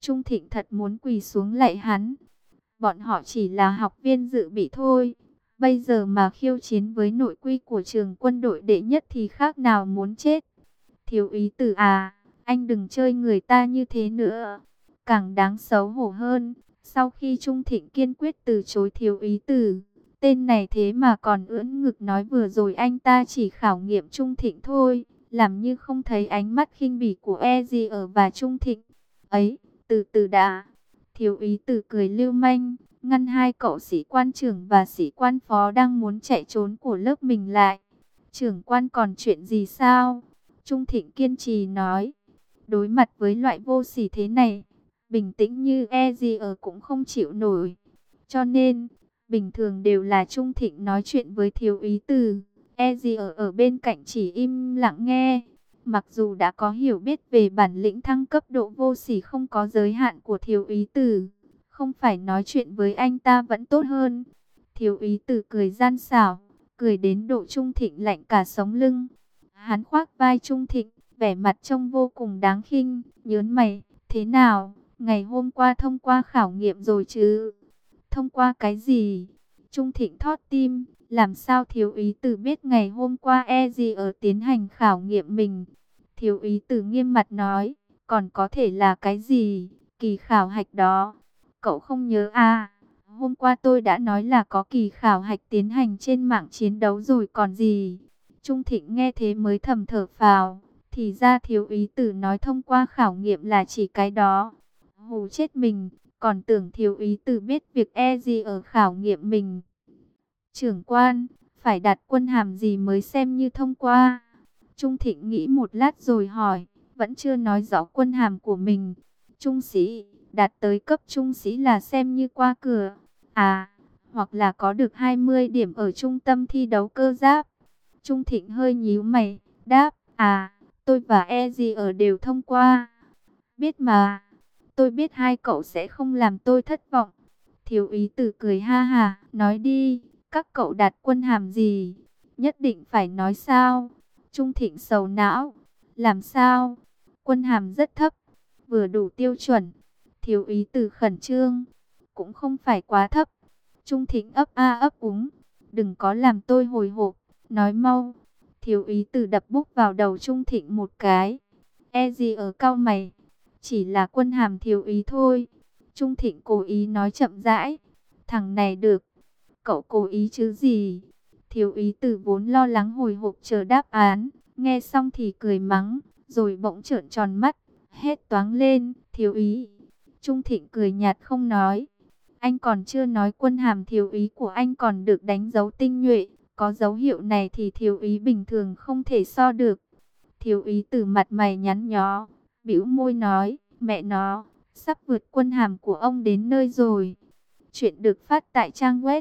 Trung Thịnh thật muốn quỳ xuống lạy hắn. Bọn họ chỉ là học viên dự bị thôi. Bây giờ mà khiêu chiến với nội quy của trường quân đội đệ nhất thì khác nào muốn chết. Thiếu úy Tử à, anh đừng chơi người ta như thế nữa. Càng đáng xấu hổ hơn, sau khi Trung Thịnh kiên quyết từ chối thiếu úy Tử, tên này thế mà còn ưỡn ngực nói vừa rồi anh ta chỉ khảo nghiệm Trung Thịnh thôi, làm như không thấy ánh mắt khinh bỉ của E.G. ở và Trung Thịnh. Ấy, từ từ đã. Thiếu úy Tử cười lưu manh, ngăn hai cậu sĩ quan trưởng và sĩ quan phó đang muốn chạy trốn của lớp mình lại. Trưởng quan còn chuyện gì sao? Trung Thịnh kiên trì nói. Đối mặt với loại vô sỉ thế này, bình tĩnh như E.G. ở cũng không chịu nổi. Cho nên, bình thường đều là Trung Thịnh nói chuyện với thiếu úy Từ. E.G. ở bên cạnh chỉ im lặng nghe. Mặc dù đã có hiểu biết về bản lĩnh thăng cấp độ vô sỉ không có giới hạn của thiếu úy Từ, không phải nói chuyện với anh ta vẫn tốt hơn. Thiếu úy Từ cười gian xảo, cười đến độ Trung Thịnh lạnh cả sống lưng. Hắn khoác vai Trung Thịnh, vẻ mặt trông vô cùng đáng khinh, nhớn mày, thế nào, ngày hôm qua thông qua khảo nghiệm rồi chứ? Thông qua cái gì? Trung Thịnh thót tim, làm sao thiếu úy Từ biết ngày hôm qua E.G. ở tiến hành khảo nghiệm mình? Thiếu úy Từ nghiêm mặt nói, còn có thể là cái gì? Kỳ khảo hạch đó. Cậu không nhớ à? Hôm qua tôi đã nói là có kỳ khảo hạch tiến hành trên mạng chiến đấu rồi còn gì? Trung Thịnh nghe thế mới thầm thở phào. Thì ra thiếu úy Tử nói thông qua khảo nghiệm là chỉ cái đó. Hù chết mình, còn tưởng thiếu úy Tử biết việc gì ở khảo nghiệm mình. Trưởng quan, phải đặt quân hàm gì mới xem như thông qua? Trung Thịnh nghĩ một lát rồi hỏi, vẫn chưa nói rõ quân hàm của mình. Trung sĩ, đạt tới cấp trung sĩ là xem như qua cửa. À, hoặc là có được 20 điểm ở trung tâm thi đấu cơ giáp. Trung Thịnh hơi nhíu mày, đáp, à, tôi và E.G. ở đều thông qua. Biết mà, tôi biết hai cậu sẽ không làm tôi thất vọng. Thiếu úy Tử cười ha ha, nói đi, các cậu đạt quân hàm gì? Nhất định phải nói sao? Trung Thịnh sầu não, làm sao? Quân hàm rất thấp, vừa đủ tiêu chuẩn. Thiếu úy Tử khẩn trương, cũng không phải quá thấp. Trung Thịnh ấp a ấp úng, đừng có làm tôi hồi hộp, nói mau. Thiếu úy Tử đập bút vào đầu Trung Thịnh một cái. E gì ở cau mày, chỉ là quân hàm thiếu úy thôi. Trung Thịnh cố ý nói chậm rãi. Thằng này được, cậu cố ý chứ gì? Thiếu úy Tử vốn lo lắng hồi hộp chờ đáp án, nghe xong thì cười mắng, rồi bỗng trợn tròn mắt, hét toáng lên, thiếu úy. Trung Thịnh cười nhạt không nói. Anh còn chưa nói quân hàm thiếu úy của anh còn được đánh dấu tinh nhuệ. Có dấu hiệu này thì thiếu úy bình thường không thể so được. Thiếu úy Tử mặt mày nhắn nhó, bĩu môi nói, mẹ nó, sắp vượt quân hàm của ông đến nơi rồi. Chuyện được phát tại trang web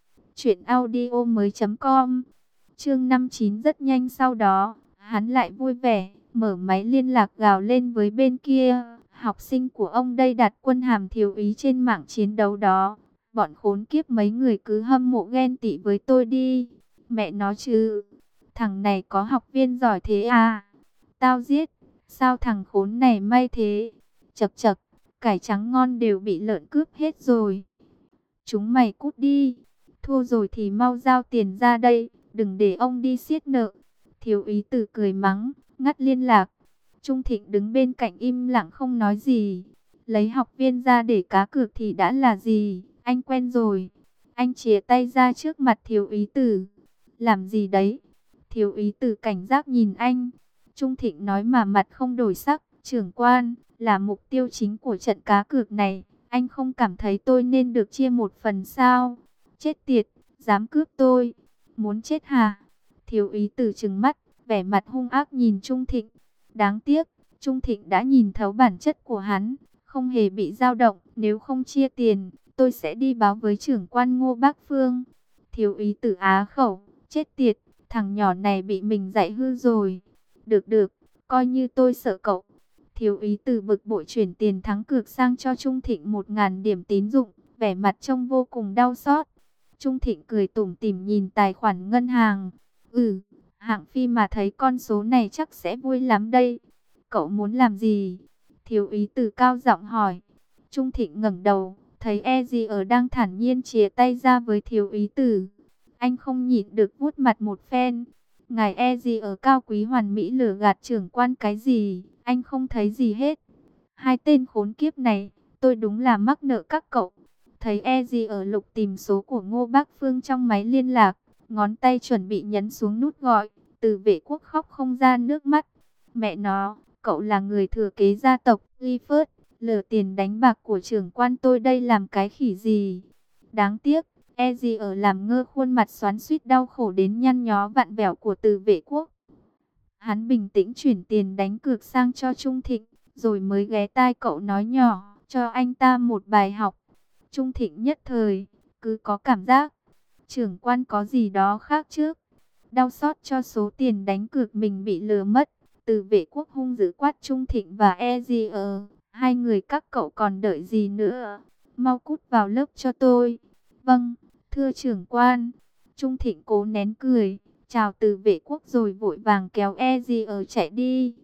truyệnaudiomoi.com. Chương 59 rất nhanh sau đó, hắn lại vui vẻ, mở máy liên lạc gào lên với bên kia. Học sinh của ông đây đặt quân hàm thiếu úy trên mạng chiến đấu đó. Bọn khốn kiếp mấy người cứ hâm mộ ghen tị với tôi đi. Mẹ nó chứ, thằng này có học viên giỏi thế à? Tao giết, sao thằng khốn này may thế? Chậc chậc, cải trắng ngon đều bị lợn cướp hết rồi. Chúng mày cút đi, thua rồi thì mau giao tiền ra đây, đừng để ông đi siết nợ. Thiếu úy Tử cười mắng, ngắt liên lạc. Trung Thịnh đứng bên cạnh im lặng không nói gì. Lấy học viên ra để cá cược thì đã là gì, anh quen rồi. Anh chìa tay ra trước mặt thiếu úy Tử. Làm gì đấy? Thiếu úy Tử cảnh giác nhìn anh. Trung Thịnh nói mà mặt không đổi sắc. Trưởng quan, là mục tiêu chính của trận cá cược này. Anh không cảm thấy tôi nên được chia một phần sao? Chết tiệt, dám cướp tôi. Muốn chết hả? Thiếu úy Tử trừng mắt, vẻ mặt hung ác nhìn Trung Thịnh. Đáng tiếc, Trung Thịnh đã nhìn thấu bản chất của hắn, không hề bị dao động. Nếu không chia tiền, tôi sẽ đi báo với trưởng quan Ngô Bác Phương. Thiếu úy Tử á khẩu, chết tiệt, thằng nhỏ này bị mình dạy hư rồi. Được được, coi như tôi sợ cậu. Thiếu úy Tử bực bội chuyển tiền thắng cược sang cho Trung Thịnh 1.000 điểm tín dụng, vẻ mặt trông vô cùng đau xót. Trung Thịnh cười tủm tỉm nhìn tài khoản ngân hàng. Hạng Phi mà thấy con số này chắc sẽ vui lắm đây. Cậu muốn làm gì? Thiếu úy Tử cao giọng hỏi. Trung Thịnh ngẩng đầu, thấy E.G.R đang thản nhiên chìa tay ra với thiếu úy Tử. Anh không nhịn được vuốt mặt một phen. Ngài E.G.R cao quý hoàn mỹ lừa gạt trưởng quan cái gì, anh không thấy gì hết. Hai tên khốn kiếp này, tôi đúng là mắc nợ các cậu. Thấy E.G.R lục tìm số của Ngô Bác Phương trong máy liên lạc, ngón tay chuẩn bị nhấn xuống nút gọi, Từ Vệ Quốc khóc không ra nước mắt. Mẹ nó, cậu là người thừa kế gia tộc Clifford, lừa tiền đánh bạc của trưởng quan tôi đây làm cái khỉ gì. Đáng tiếc, E.G.R làm ngơ khuôn mặt xoắn xuýt đau khổ đến nhăn nhó vặn vẹo của Từ Vệ Quốc. Hắn bình tĩnh chuyển tiền đánh cược sang cho Trung Thịnh, rồi mới ghé tai cậu nói nhỏ, cho anh ta một bài học. Trung Thịnh nhất thời, cứ có cảm giác, trưởng quan có gì đó khác trước. Đau xót cho số tiền đánh cược mình bị lừa mất, Từ Vệ Quốc hung dữ quát Trung Thịnh và E.G.R. Hai người các cậu còn đợi gì nữa? Mau cút vào lớp cho tôi. Vâng, thưa trưởng quan. Trung Thịnh cố nén cười, chào Từ Vệ Quốc rồi vội vàng kéo E.G.R chạy đi.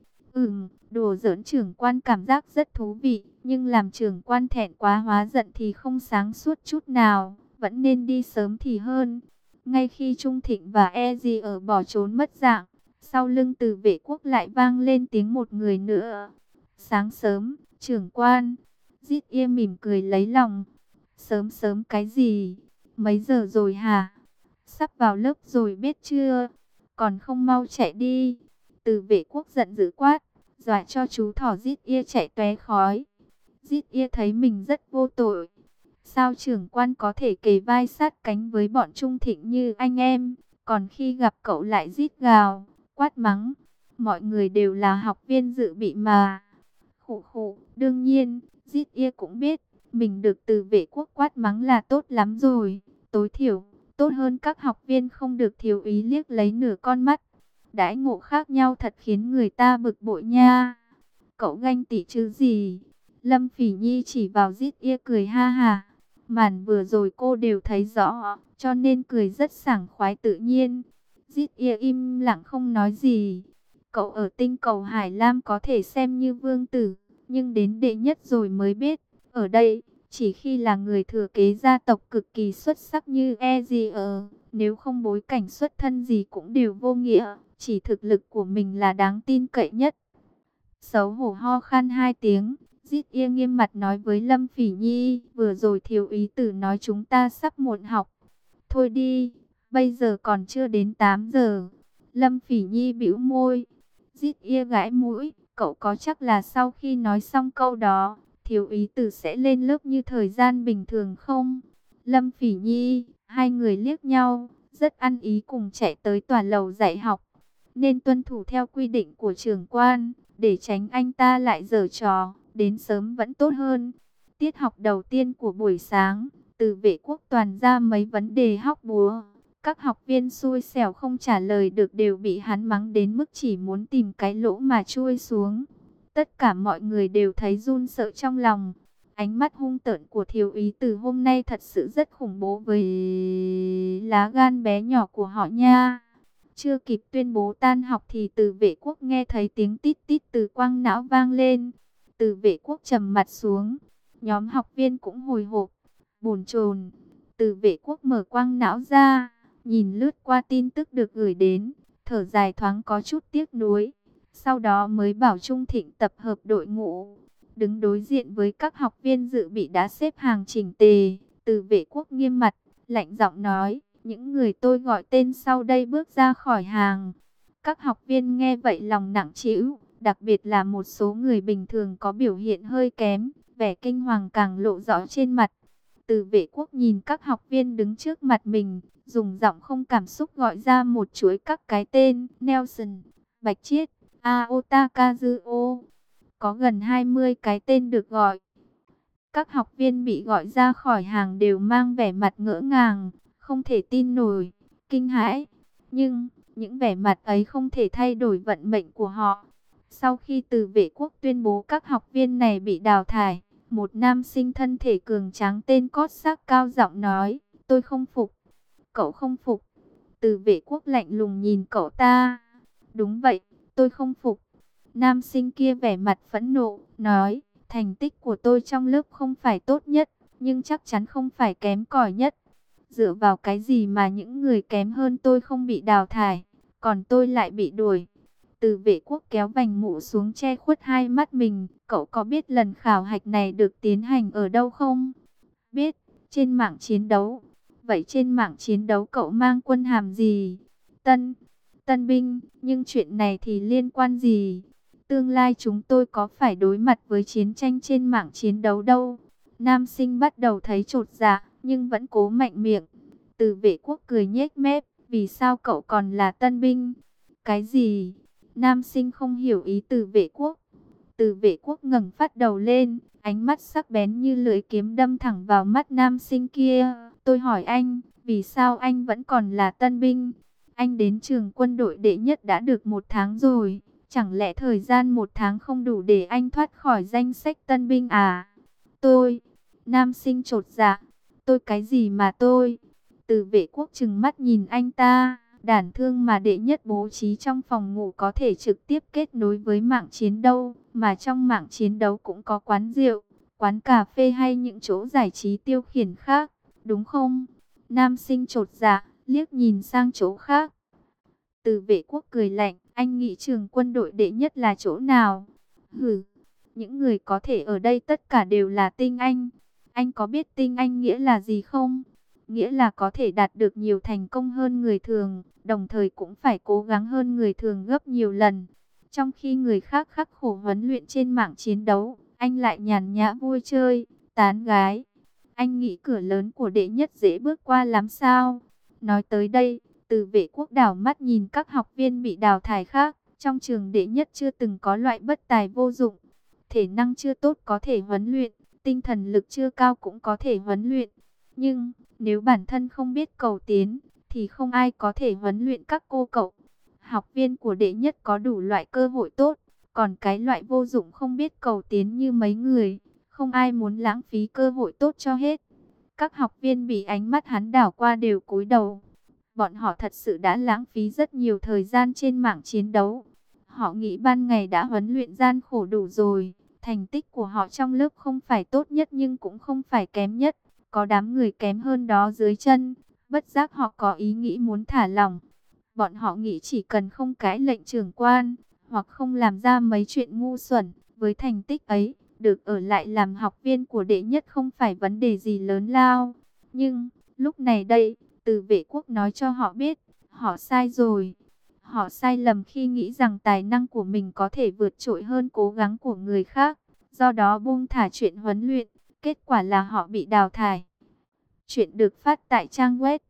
Đùa giỡn trưởng quan cảm giác rất thú vị, nhưng làm trưởng quan thẹn quá hóa giận thì không sáng suốt chút nào, vẫn nên đi sớm thì hơn. Ngay khi Trung Thịnh và E.G.R bỏ trốn mất dạng, sau lưng Từ Vệ Quốc lại vang lên tiếng một người nữa. Sáng sớm, trưởng quan. Dít Ia mỉm cười lấy lòng. Sớm sớm cái gì? Mấy giờ rồi hả? Sắp vào lớp rồi biết chưa? Còn không mau chạy đi. Từ Vệ Quốc giận dữ quát, dọa cho chú thỏ Dít Ia chạy tóe khói. Dít Ia thấy mình rất vô tội. Sao trưởng quan có thể kề vai sát cánh với bọn Trung Thịnh như anh em, còn khi gặp cậu lại rít gào, quát mắng. Mọi người đều là học viên dự bị mà. Khụ khụ, đương nhiên, Dít Ia cũng biết, mình được Từ Vệ Quốc quát mắng là tốt lắm rồi. Tối thiểu, tốt hơn các học viên không được thiếu úy liếc lấy nửa con mắt. Đãi ngộ khác nhau thật khiến người ta bực bội nha. Cậu ganh tị chứ gì? Lâm Phỉ Nhi chỉ vào Dít Ia cười ha ha. Màn vừa rồi cô đều thấy rõ, cho nên cười rất sảng khoái tự nhiên. Dít Ia im lặng không nói gì. Cậu ở tinh cầu Hải Lam có thể xem như vương tử, nhưng đến đệ nhất rồi mới biết, ở đây, chỉ khi là người thừa kế gia tộc cực kỳ xuất sắc như E.G.R, nếu không bối cảnh xuất thân gì cũng đều vô nghĩa, chỉ thực lực của mình là đáng tin cậy nhất. Xấu hổ ho khan hai tiếng, Dít Ia nghiêm mặt nói với Lâm Phỉ Nhi, vừa rồi thiếu úy Tử nói chúng ta sắp muộn học. Thôi đi, bây giờ còn chưa đến 8 giờ. Lâm Phỉ Nhi bĩu môi. Dít Ia gãi mũi, cậu có chắc là sau khi nói xong câu đó, thiếu úy Tử sẽ lên lớp như thời gian bình thường không? Lâm Phỉ Nhi, hai người liếc nhau, rất ăn ý cùng chạy tới tòa lầu dạy học. Nên tuân thủ theo quy định của trưởng quan, để tránh anh ta lại giở trò, đến sớm vẫn tốt hơn. Tiết học đầu tiên của buổi sáng, Từ Vệ Quốc toàn ra mấy vấn đề hóc búa. Các học viên xui xẻo không trả lời được đều bị hắn mắng đến mức chỉ muốn tìm cái lỗ mà chui xuống. Tất cả mọi người đều thấy run sợ trong lòng. Ánh mắt hung tợn của thiếu úy Từ hôm nay thật sự rất khủng bố với lá gan bé nhỏ của họ nha. Chưa kịp tuyên bố tan học thì Từ Vệ Quốc nghe thấy tiếng tít tít từ quang não vang lên. Từ Vệ Quốc trầm mặt xuống. Nhóm học viên cũng hồi hộp, bồn chồn. Từ Vệ Quốc mở quang não ra, nhìn lướt qua tin tức được gửi đến, thở dài thoáng có chút tiếc nuối. Sau đó mới bảo Trung Thịnh tập hợp đội ngũ. Đứng đối diện với các học viên dự bị đã xếp hàng chỉnh tề, Từ Vệ Quốc nghiêm mặt, lạnh giọng nói, những người tôi gọi tên sau đây bước ra khỏi hàng. Các học viên nghe vậy lòng nặng trĩu, đặc biệt là một số người bình thường có biểu hiện hơi kém, vẻ kinh hoàng càng lộ rõ trên mặt. Từ Vệ Quốc nhìn các học viên đứng trước mặt mình, dùng giọng không cảm xúc gọi ra một chuỗi các cái tên: Nelson, Bạch Chiết, Aota Kazuo. Có gần 20 cái tên được gọi. Các học viên bị gọi ra khỏi hàng đều mang vẻ mặt ngỡ ngàng, không thể tin nổi, kinh hãi. Nhưng, những vẻ mặt ấy không thể thay đổi vận mệnh của họ. Sau khi Từ Vệ Quốc tuyên bố các học viên này bị đào thải, một nam sinh thân thể cường tráng tên Cót Xác cao giọng nói, tôi không phục. Cậu không phục? Từ Vệ Quốc lạnh lùng nhìn cậu ta. Đúng vậy, tôi không phục. Nam sinh kia vẻ mặt phẫn nộ, nói, Thành tích của tôi trong lớp không phải tốt nhất, nhưng chắc chắn không phải kém cỏi nhất. Dựa vào cái gì mà những người kém hơn tôi không bị đào thải, còn tôi lại bị đuổi? Từ Vệ Quốc kéo vành mũ xuống che khuất hai mắt mình. Cậu có biết lần khảo hạch này được tiến hành ở đâu không? Biết, trên mạng chiến đấu. Vậy trên mạng chiến đấu cậu mang quân hàm gì? Tân binh, nhưng chuyện này thì liên quan gì? Tương lai chúng tôi có phải đối mặt với chiến tranh trên mạng chiến đấu đâu? Nam sinh bắt đầu thấy chột dạ, nhưng vẫn cố mạnh miệng. Từ Vệ Quốc cười nhếch mép, vì sao cậu còn là tân binh? Cái gì? Nam sinh không hiểu ý Từ Vệ Quốc. Từ Vệ Quốc ngẩng phát đầu lên, ánh mắt sắc bén như lưỡi kiếm đâm thẳng vào mắt nam sinh kia. Tôi hỏi anh, vì sao anh vẫn còn là tân binh? Anh đến trường quân đội đệ nhất đã được 1 tháng rồi. Chẳng lẽ thời gian 1 tháng không đủ để anh thoát khỏi danh sách tân binh à? Nam sinh chột dạ. Tôi cái gì mà tôi? Từ Vệ Quốc trừng mắt nhìn anh ta. Đản thương mà đệ nhất bố trí trong phòng ngủ có thể trực tiếp kết nối với mạng chiến đấu, mà trong mạng chiến đấu cũng có quán rượu, quán cà phê hay những chỗ giải trí tiêu khiển khác, đúng không? Nam sinh chột dạ, liếc nhìn sang chỗ khác. Từ Vệ Quốc cười lạnh, anh nghĩ trường quân đội đệ nhất là chỗ nào? Hừ, những người có thể ở đây tất cả đều là tinh anh. Anh có biết tinh anh nghĩa là gì không? Nghĩa là có thể đạt được nhiều thành công hơn người thường, đồng thời cũng phải cố gắng hơn người thường gấp nhiều lần. Trong khi người khác khắc khổ huấn luyện trên mạng chiến đấu, anh lại nhàn nhã vui chơi, tán gái. Anh nghĩ cửa lớn của đệ nhất dễ bước qua lắm sao? Nói tới đây, Từ Vệ Quốc đảo mắt nhìn các học viên bị đào thải khác. Trong trường đệ nhất chưa từng có loại bất tài vô dụng. Thể năng chưa tốt có thể huấn luyện, tinh thần lực chưa cao cũng có thể huấn luyện. Nhưng, nếu bản thân không biết cầu tiến, thì không ai có thể huấn luyện các cô cậu. Học viên của đệ nhất có đủ loại cơ hội tốt, còn cái loại vô dụng không biết cầu tiến như mấy người, không ai muốn lãng phí cơ hội tốt cho hết. Các học viên bị ánh mắt hắn đảo qua đều cúi đầu. Bọn họ thật sự đã lãng phí rất nhiều thời gian trên mạng chiến đấu. Họ nghĩ ban ngày đã huấn luyện gian khổ đủ rồi. Thành tích của họ trong lớp không phải tốt nhất nhưng cũng không phải kém nhất. Có đám người kém hơn đó dưới chân. Bất giác họ có ý nghĩ muốn thả lỏng. Bọn họ nghĩ chỉ cần không cãi lệnh trưởng quan, hoặc không làm ra mấy chuyện ngu xuẩn, với thành tích ấy, được ở lại làm học viên của đệ nhất không phải vấn đề gì lớn lao. Nhưng, lúc này đây, Từ Vệ Quốc nói cho họ biết, họ sai rồi. Họ sai lầm khi nghĩ rằng tài năng của mình có thể vượt trội hơn cố gắng của người khác, do đó buông thả chuyện huấn luyện, kết quả là họ bị đào thải. Chuyện được phát tại trang web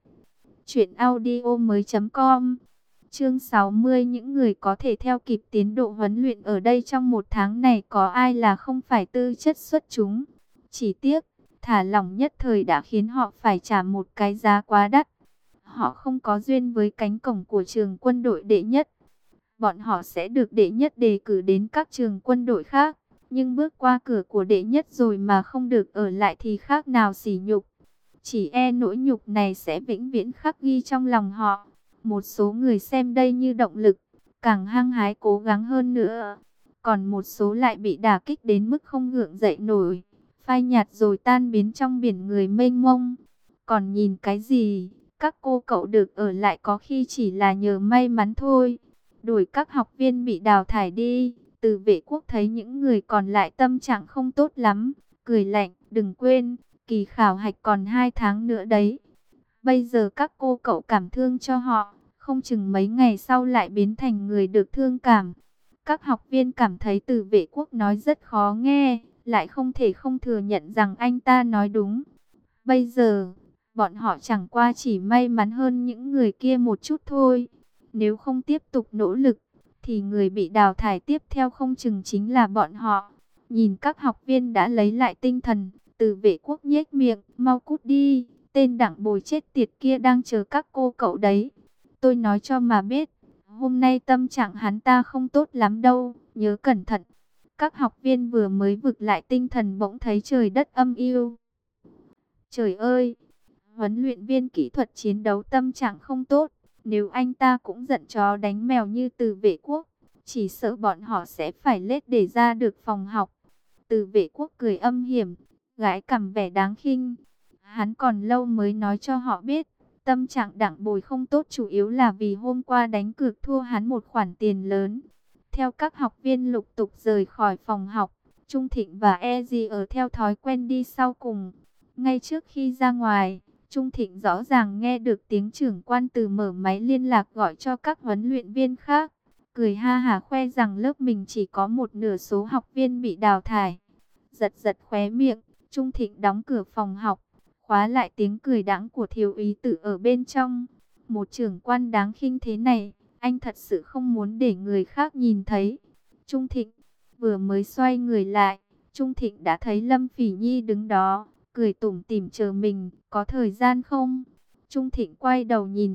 truyệnaudiomoi.com. Chương 60. Những người có thể theo kịp tiến độ huấn luyện ở đây trong 1 tháng này có ai là không phải tư chất xuất chúng. Chỉ tiếc, thả lỏng nhất thời đã khiến họ phải trả một cái giá quá đắt. Họ không có duyên với cánh cổng của trường quân đội đệ nhất. Bọn họ sẽ được đệ nhất đề cử đến các trường quân đội khác. Nhưng bước qua cửa của đệ nhất rồi mà không được ở lại thì khác nào sỉ nhục. Chỉ e nỗi nhục này sẽ vĩnh viễn khắc ghi trong lòng họ. Một số người xem đây như động lực, càng hăng hái cố gắng hơn nữa. Còn một số lại bị đả kích đến mức không gượng dậy nổi, phai nhạt rồi tan biến trong biển người mênh mông. Còn nhìn cái gì, các cô cậu được ở lại có khi chỉ là nhờ may mắn thôi. Đuổi các học viên bị đào thải đi. Từ Vệ Quốc thấy những người còn lại tâm trạng không tốt lắm, cười lạnh, đừng quên, kỳ khảo hạch còn 2 tháng nữa đấy. Bây giờ các cô cậu cảm thương cho họ, không chừng mấy ngày sau lại biến thành người được thương cảm. Các học viên cảm thấy Từ Vệ Quốc nói rất khó nghe, lại không thể không thừa nhận rằng anh ta nói đúng. Bây giờ, bọn họ chẳng qua chỉ may mắn hơn những người kia một chút thôi. Nếu không tiếp tục nỗ lực, thì người bị đào thải tiếp theo không chừng chính là bọn họ. Nhìn các học viên đã lấy lại tinh thần, Từ Vệ Quốc nhếch miệng, mau cút đi. Tên đảng bồi chết tiệt kia đang chờ các cô cậu đấy. Tôi nói cho mà biết, hôm nay tâm trạng hắn ta không tốt lắm đâu, nhớ cẩn thận. Các học viên vừa mới vực lại tinh thần bỗng thấy trời đất âm u. Trời ơi, huấn luyện viên kỹ thuật chiến đấu tâm trạng không tốt. Nếu anh ta cũng giận chó đánh mèo như Từ Vệ Quốc, chỉ sợ bọn họ sẽ phải lết để ra được phòng học. Từ Vệ Quốc cười âm hiểm, gãi cằm vẻ đáng khinh. Hắn còn lâu mới nói cho họ biết, tâm trạng Đặng Bồi không tốt chủ yếu là vì hôm qua đánh cược thua hắn một khoản tiền lớn. Theo các học viên lục tục rời khỏi phòng học, Trung Thịnh và Ezi ở theo thói quen đi sau cùng. Ngay trước khi ra ngoài, Trung Thịnh rõ ràng nghe được tiếng trưởng quan từ mở máy liên lạc gọi cho các huấn luyện viên khác. Cười ha hả khoe rằng lớp mình chỉ có một nửa số học viên bị đào thải. Giật giật khóe miệng, Trung Thịnh đóng cửa phòng học, khóa lại tiếng cười đãng của thiếu úy Tử ở bên trong. Một trưởng quan đáng khinh thế này, anh thật sự không muốn để người khác nhìn thấy. Trung Thịnh vừa mới xoay người lại, Trung Thịnh đã thấy Lâm Phỉ Nhi đứng đó, cười tủm tỉm chờ mình, có thời gian không? Trung Thịnh quay đầu nhìn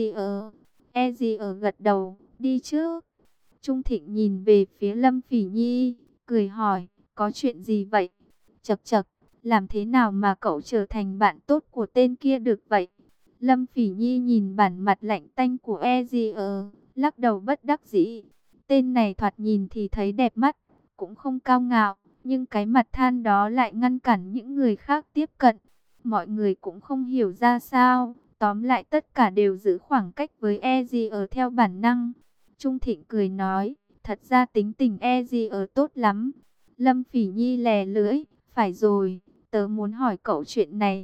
E.G.E gật đầu, đi trước. Trung Thịnh nhìn về phía Lâm Phỉ Nhi, cười hỏi, có chuyện gì vậy? Chậc chậc, làm thế nào mà cậu trở thành bạn tốt của tên kia được vậy? Lâm Phỉ Nhi nhìn bản mặt lạnh tanh của E.G.E, lắc đầu bất đắc dĩ. Tên này thoạt nhìn thì thấy đẹp mắt, cũng không cao ngạo, nhưng cái mặt than đó lại ngăn cản những người khác tiếp cận. Mọi người cũng không hiểu ra sao, tóm lại tất cả đều giữ khoảng cách với E.G.E theo bản năng. Trung Thịnh cười nói, thật ra tính tình E.G.E tốt lắm. Lâm Phỉ Nhi lè lưỡi, phải rồi, tớ muốn hỏi cậu chuyện này.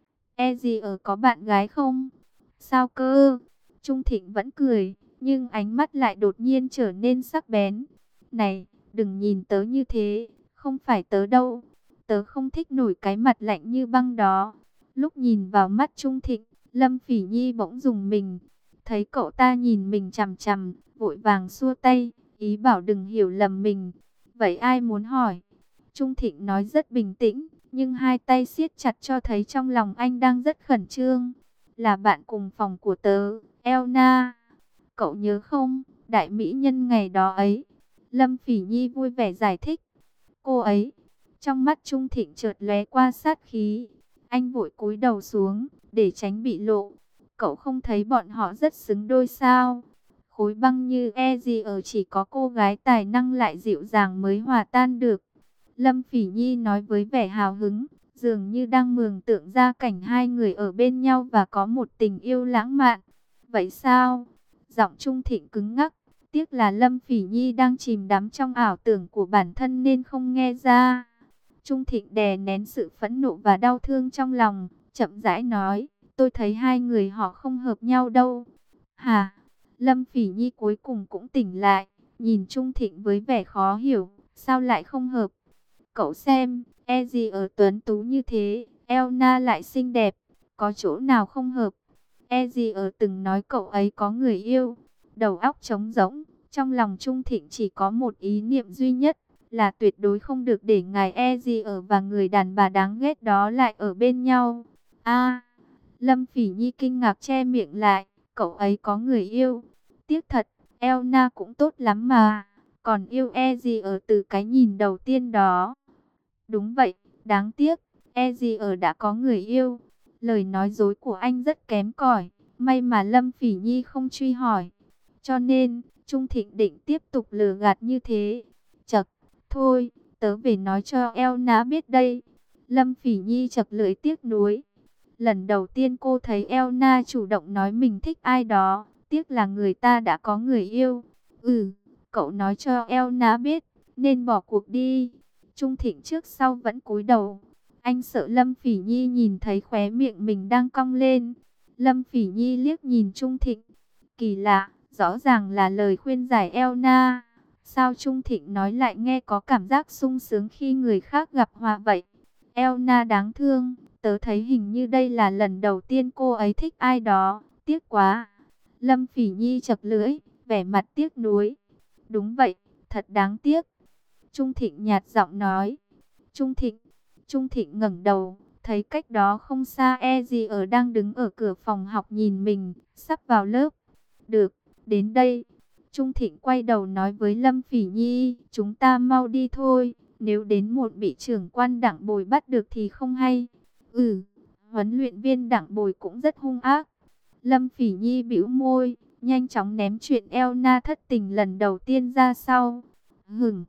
E.G.E có bạn gái không? Sao cơ? Trung Thịnh vẫn cười, nhưng ánh mắt lại đột nhiên trở nên sắc bén. Này, đừng nhìn tớ như thế, không phải tớ đâu. Tớ không thích nổi cái mặt lạnh như băng đó. Lúc nhìn vào mắt Trung Thịnh, Lâm Phỉ Nhi bỗng rùng mình. Thấy cậu ta nhìn mình chằm chằm, vội vàng xua tay, ý bảo đừng hiểu lầm mình. Vậy ai muốn hỏi? Trung Thịnh nói rất bình tĩnh, nhưng hai tay siết chặt cho thấy trong lòng anh đang rất khẩn trương. Là bạn cùng phòng của tớ, Elna. Cậu nhớ không, đại mỹ nhân ngày đó ấy. Lâm Phỉ Nhi vui vẻ giải thích. Cô ấy, trong mắt Trung Thịnh chợt lóe qua sát khí. Anh vội cúi đầu xuống, để tránh bị lộ. Cậu không thấy bọn họ rất xứng đôi sao? Khối băng như E.G.E chỉ có cô gái tài năng lại dịu dàng mới hòa tan được. Lâm Phỉ Nhi nói với vẻ hào hứng, dường như đang mường tượng ra cảnh hai người ở bên nhau và có một tình yêu lãng mạn. Vậy sao? Giọng Trung Thịnh cứng ngắc, tiếc là Lâm Phỉ Nhi đang chìm đắm trong ảo tưởng của bản thân nên không nghe ra. Trung Thịnh đè nén sự phẫn nộ và đau thương trong lòng, chậm rãi nói, tôi thấy hai người họ không hợp nhau đâu. Hả? Lâm Phỉ Nhi cuối cùng cũng tỉnh lại, nhìn Trung Thịnh với vẻ khó hiểu, sao lại không hợp? Cậu xem, E.G.E tuấn tú như thế, Elna lại xinh đẹp, có chỗ nào không hợp? E.G.E từng nói cậu ấy có người yêu, đầu óc trống rỗng, trong lòng Trung Thịnh chỉ có một ý niệm duy nhất, là tuyệt đối không được để ngài E.G.E và người đàn bà đáng ghét đó lại ở bên nhau. A, Lâm Phỉ Nhi kinh ngạc che miệng lại, cậu ấy có người yêu, tiếc thật, Elna cũng tốt lắm mà, còn yêu E.G.E từ cái nhìn đầu tiên đó. Đúng vậy, đáng tiếc, E.G.E đã có người yêu. Lời nói dối của anh rất kém cỏi, may mà Lâm Phỉ Nhi không truy hỏi. Cho nên, Trung Thịnh định tiếp tục lừa gạt như thế. Chậc, thôi, tớ về nói cho Elna biết đây. Lâm Phỉ Nhi chậc lưỡi tiếc nuối. Lần đầu tiên cô thấy Elna chủ động nói mình thích ai đó, tiếc là người ta đã có người yêu. Cậu nói cho Elna biết, nên bỏ cuộc đi. Trung Thịnh trước sau vẫn cúi đầu. Anh sợ Lâm Phỉ Nhi nhìn thấy khóe miệng mình đang cong lên. Lâm Phỉ Nhi liếc nhìn Trung Thịnh. Kỳ lạ, rõ ràng là lời khuyên giải Elna. Sao Trung Thịnh nói lại nghe có cảm giác sung sướng khi người khác gặp họa vậy? Elna đáng thương, tớ thấy hình như đây là lần đầu tiên cô ấy thích ai đó, tiếc quá. Lâm Phỉ Nhi chậc lưỡi, vẻ mặt tiếc nuối. Đúng vậy, thật đáng tiếc. Trung Thịnh nhạt giọng nói. Trung Thịnh ngẩng đầu, thấy cách đó không xa E.G.E đang đứng ở cửa phòng học nhìn mình, sắp vào lớp. Được, đến đây. Trung Thịnh quay đầu nói với Lâm Phỉ Nhi, chúng ta mau đi thôi, nếu đến muộn bị trưởng quan Đặng Bồi bắt được thì không hay. Huấn luyện viên Đặng Bồi cũng rất hung ác. Lâm Phỉ Nhi bĩu môi, nhanh chóng ném chuyện Elna thất tình lần đầu tiên ra sau.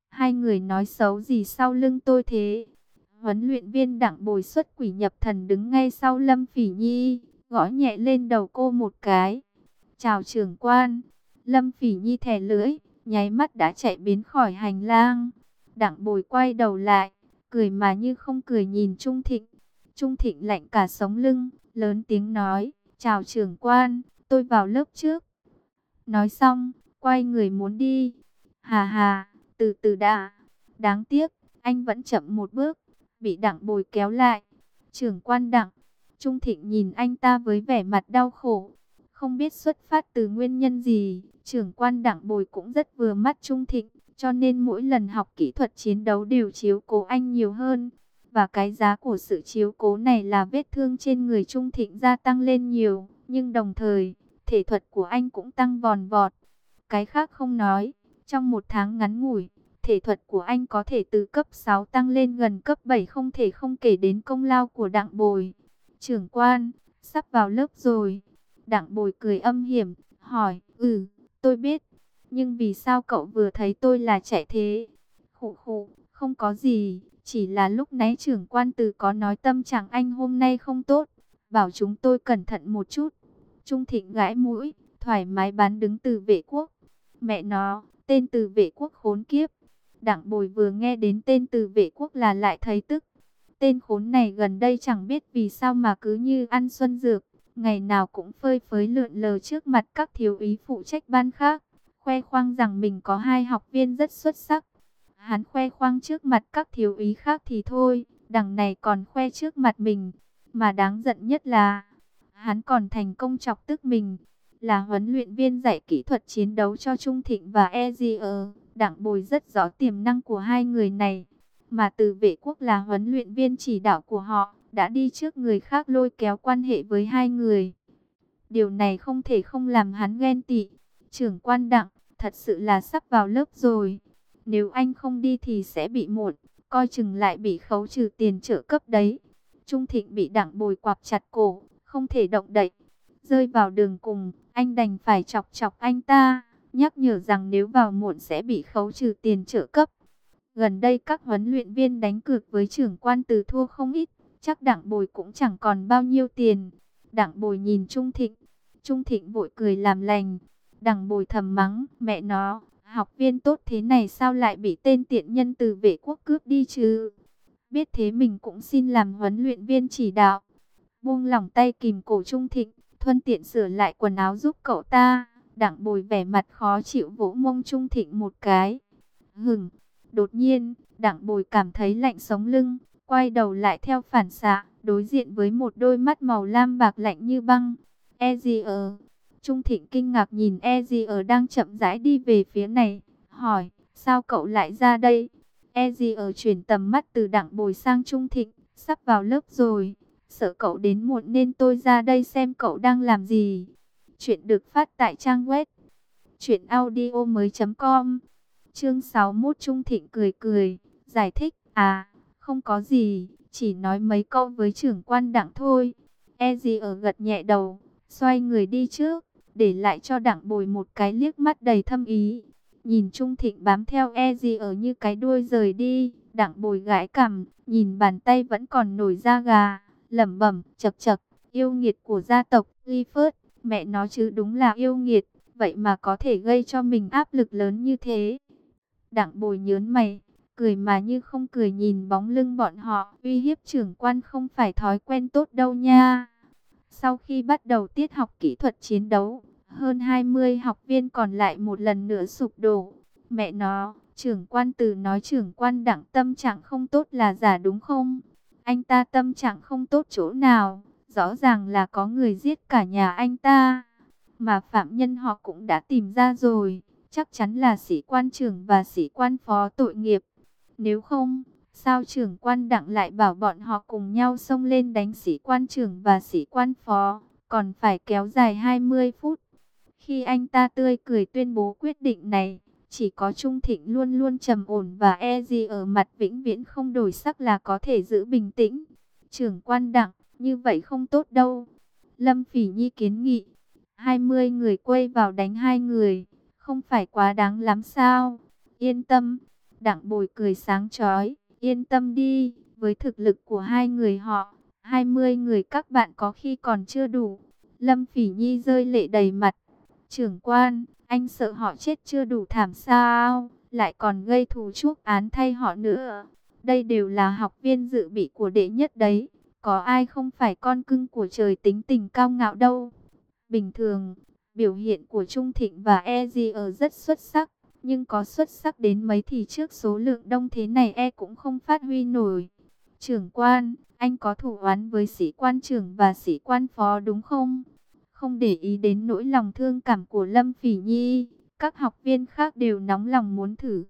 Hai người nói xấu gì sau lưng tôi thế? Huấn luyện viên Đặng Bồi xuất quỷ nhập thần đứng ngay sau Lâm Phỉ Nhi, gõ nhẹ lên đầu cô một cái. Chào trưởng quan. Lâm Phỉ Nhi thè lưỡi, nháy mắt đã chạy biến khỏi hành lang. Đặng Bồi quay đầu lại, cười mà như không cười nhìn Trung Thịnh. Trung Thịnh lạnh cả sống lưng, lớn tiếng nói, chào trưởng quan, tôi vào lớp trước. Nói xong, quay người muốn đi. Hà hà, từ từ đã. Đáng tiếc, anh vẫn chậm một bước, bị Đặng Bồi kéo lại. Trưởng quan Đặng. Trung Thịnh nhìn anh ta với vẻ mặt đau khổ. Không biết xuất phát từ nguyên nhân gì, trưởng quan Đặng Bồi cũng rất vừa mắt Trung Thịnh, cho nên mỗi lần học kỹ thuật chiến đấu đều chiếu cố anh nhiều hơn. Và cái giá của sự chiếu cố này là vết thương trên người Trung Thịnh gia tăng lên nhiều, nhưng đồng thời, thể thuật của anh cũng tăng vòn vọt. Cái khác không nói, trong một tháng ngắn ngủi, thể thuật của anh có thể từ cấp 6 tăng lên gần cấp 7, không thể không kể đến công lao của Đặng Bồi. Trưởng quan, sắp vào lớp rồi. Đặng Bồi cười âm hiểm, hỏi, tôi biết, nhưng vì sao cậu vừa thấy tôi là chạy thế? Khụ khụ, không có gì, chỉ là lúc nãy trưởng quan Từ có nói tâm trạng anh hôm nay không tốt, bảo chúng tôi cẩn thận một chút. Trung Thịnh gãi mũi, thoải mái bán đứng Từ Vệ Quốc. Mẹ nó, tên Từ Vệ Quốc khốn kiếp. Đặng Bồi vừa nghe đến tên Từ Vệ Quốc là lại thấy tức. Tên khốn này gần đây chẳng biết vì sao mà cứ như ăn xuân dược, ngày nào cũng phơi phới lượn lờ trước mặt các thiếu úy phụ trách ban khác, khoe khoang rằng mình có 2 học viên rất xuất sắc. Hắn khoe khoang trước mặt các thiếu úy khác thì thôi, đằng này còn khoe trước mặt mình. Mà đáng giận nhất là, hắn còn thành công chọc tức mình, là huấn luyện viên dạy kỹ thuật chiến đấu cho Trung Thịnh và Ezier. Đặng Bồi rất rõ tiềm năng của hai người này, mà Từ Vệ Quốc là huấn luyện viên chỉ đạo của họ, đã đi trước người khác lôi kéo quan hệ với hai người. Điều này không thể không làm hắn ghen tị. Trưởng quan Đặng, thật sự là sắp vào lớp rồi. Nếu anh không đi thì sẽ bị muộn, coi chừng lại bị khấu trừ tiền trợ cấp đấy. Trung Thịnh bị Đặng Bồi quặp chặt cổ, không thể động đậy. Rơi vào đường cùng, anh đành phải chọc chọc anh ta, nhắc nhở rằng nếu vào muộn sẽ bị khấu trừ tiền trợ cấp. Gần đây các huấn luyện viên đánh cược với trưởng quan Từ thua không ít, chắc Đặng Bồi cũng chẳng còn bao nhiêu tiền. Đặng Bồi nhìn Trung Thịnh, Trung Thịnh vội cười làm lành. Đặng Bồi thầm mắng, mẹ nó, học viên tốt thế này sao lại bị tên tiện nhân Từ Vệ Quốc cướp đi chứ? Biết thế mình cũng xin làm huấn luyện viên chỉ đạo. Buông lỏng tay kìm cổ Trung Thịnh, thuận tiện sửa lại quần áo giúp cậu ta. Đặng Bồi vẻ mặt khó chịu vỗ mông Trung Thịnh một cái. Hửng! Đột nhiên, Đặng Bồi cảm thấy lạnh sống lưng, quay đầu lại theo phản xạ, đối diện với một đôi mắt màu lam bạc lạnh như băng. Ezier. Trung Thịnh kinh ngạc nhìn Ezier đang chậm rãi đi về phía này, hỏi, sao cậu lại ra đây? Ezier chuyển tầm mắt từ Đặng Bồi sang Trung Thịnh, sắp vào lớp rồi, sợ cậu đến muộn nên tôi ra đây xem cậu đang làm gì. Chuyện được phát tại trang web truyệnaudiomoi.com. Chương 61. Trung Thịnh cười cười, giải thích, không có gì, chỉ nói mấy câu với trưởng quan Đặng thôi. Ezier gật nhẹ đầu, xoay người đi trước, để lại cho Đặng Bồi một cái liếc mắt đầy thâm ý. Nhìn Trung Thịnh bám theo Ezier như cái đuôi rời đi, Đặng Bồi gãi cằm, nhìn bàn tay vẫn còn nổi da gà, lẩm bẩm, chậc chậc, yêu nghiệt của gia tộc Clifford, mẹ nó chứ đúng là yêu nghiệt, vậy mà có thể gây cho mình áp lực lớn như thế. Đặng Bồi nhớn mày, cười mà như không cười nhìn bóng lưng bọn họ, uy hiếp trưởng quan không phải thói quen tốt đâu nha. Sau khi bắt đầu tiết học kỹ thuật chiến đấu, hơn 20 học viên còn lại một lần nữa sụp đổ. Mẹ nó, trưởng quan Từ nói trưởng quan Đặng tâm trạng không tốt là giả đúng không? Anh ta tâm trạng không tốt chỗ nào? Rõ ràng là có người giết cả nhà anh ta. Mà phạm nhân họ cũng đã tìm ra rồi, chắc chắn là sĩ quan trưởng và sĩ quan phó tội nghiệp. Nếu không, sao trưởng quan Đặng lại bảo bọn họ cùng nhau xông lên đánh sĩ quan trưởng và sĩ quan phó, còn phải kéo dài 20 phút. Khi anh ta tươi cười tuyên bố quyết định này, chỉ có Trung Thịnh luôn luôn trầm ổn và ở mặt vĩnh viễn không đổi sắc là có thể giữ bình tĩnh. Trưởng quan Đặng, như vậy không tốt đâu. Lâm Phỉ Nhi kiến nghị, 20 người quay vào đánh 2 người, không phải quá đáng lắm sao? Yên tâm, Đặng Bồi cười sáng chói, yên tâm đi, với thực lực của hai người họ, 20 người các bạn có khi còn chưa đủ. Lâm Phỉ Nhi rơi lệ đầy mặt. Trưởng quan, anh sợ họ chết chưa đủ thảm sao, lại còn gây thù chuốc án thay họ nữa. Đây đều là học viên dự bị của đệ nhất đấy, có ai không phải con cưng của trời tính tình cao ngạo đâu. Bình thường, biểu hiện của Trung Thịnh và EZR rất xuất sắc, nhưng có xuất sắc đến mấy thì trước số lượng đông thế này cũng không phát huy nổi. Trưởng quan, anh có thủ oán với sĩ quan trưởng và sĩ quan phó đúng không? Không để ý đến nỗi lòng thương cảm của Lâm Phỉ Nhi, các học viên khác đều nóng lòng muốn thử.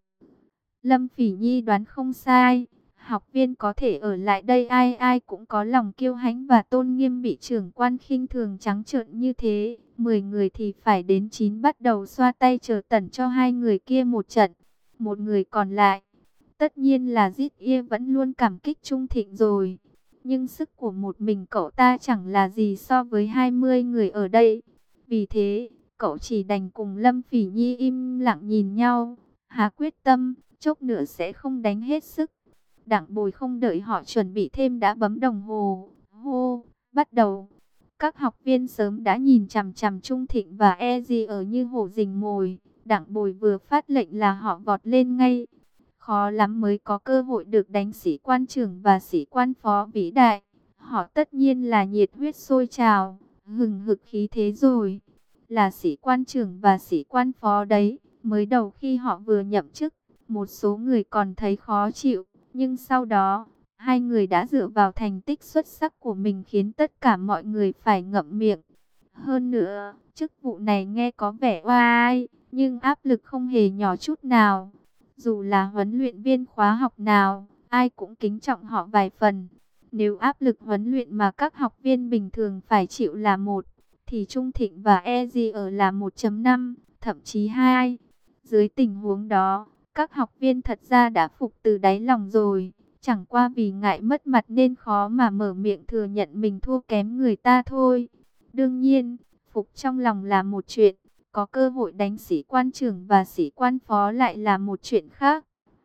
Lâm Phỉ Nhi đoán không sai, học viên có thể ở lại đây ai ai cũng có lòng kiêu hãnh và tôn nghiêm, bị trưởng quan khinh thường trắng trợn như thế. 10 người thì phải đến 9 bắt đầu xoa tay chờ tẩn cho hai người kia một trận. Một người còn lại, tất nhiên là Dít Ia vẫn luôn cảm kích Trung Thịnh rồi. Nhưng sức của một mình cậu ta chẳng là gì so với 20 người ở đây. Vì thế, cậu chỉ đành cùng Lâm Phỉ Nhi im lặng nhìn nhau, hạ quyết tâm, chốc nữa sẽ không đánh hết sức. Đặng Bồi không đợi họ chuẩn bị thêm đã bấm đồng hồ. Hô, bắt đầu. Các học viên sớm đã nhìn chằm chằm Trung Thịnh và EZ ở như hổ rình mồi. Đặng Bồi vừa phát lệnh là họ vọt lên ngay. Khó lắm mới có cơ hội được đánh sĩ quan trưởng và sĩ quan phó vĩ đại. Họ tất nhiên là nhiệt huyết sôi trào, hừng hực khí thế rồi. Là sĩ quan trưởng và sĩ quan phó đấy. Mới đầu khi họ vừa nhậm chức, một số người còn thấy khó chịu. Nhưng sau đó, hai người đã dựa vào thành tích xuất sắc của mình khiến tất cả mọi người phải ngậm miệng. Hơn nữa, chức vụ này nghe có vẻ oai, nhưng áp lực không hề nhỏ chút nào. Dù là huấn luyện viên khóa học nào, ai cũng kính trọng họ vài phần. Nếu áp lực huấn luyện mà các học viên bình thường phải chịu là 1, thì Trung Thịnh và EZ ở là 1.5, thậm chí 2. Dưới tình huống đó, các học viên thật ra đã phục từ đáy lòng rồi. Chẳng qua vì ngại mất mặt nên khó mà mở miệng thừa nhận mình thua kém người ta thôi. Đương nhiên, phục trong lòng là một chuyện, có cơ hội đánh sĩ quan trưởng và sĩ quan phó lại là một chuyện khác.